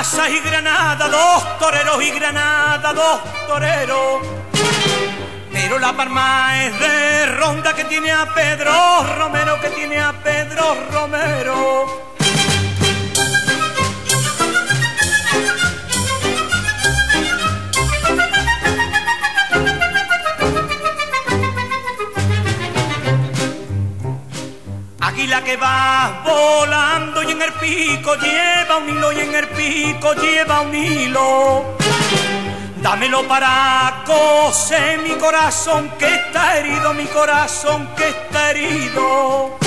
Mazas y Granada, dos toreros y Granada, dos toreros. Pero la palma es de Ronda que tiene a Pedro Romero, que tiene a Pedro Romero. Águila que va volando y en el pico lleva un hilo, y en el pico lleva un hilo. Dámelo para coser mi corazón que está herido, mi corazón que está herido.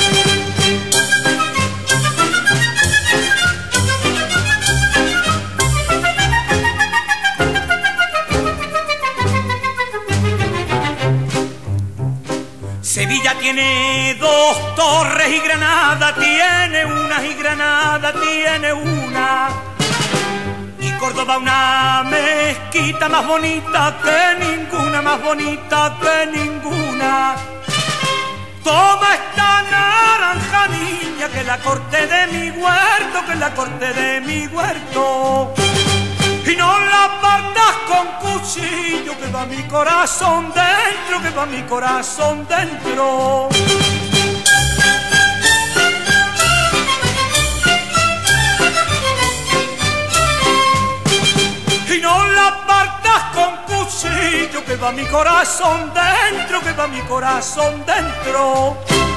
Sevilla tiene dos torres y Granada tiene una, y Granada tiene una. Y Córdoba una mezquita más bonita que ninguna, más bonita que ninguna. Toma esta naranja niña que la corté de mi huerto, que la corté de mi huerto. Y no la partas con cuchillo, que va mi corazón dentro, que va mi corazón dentro. Y no la partas con cuchillo, que va mi corazón dentro, que va mi corazón dentro.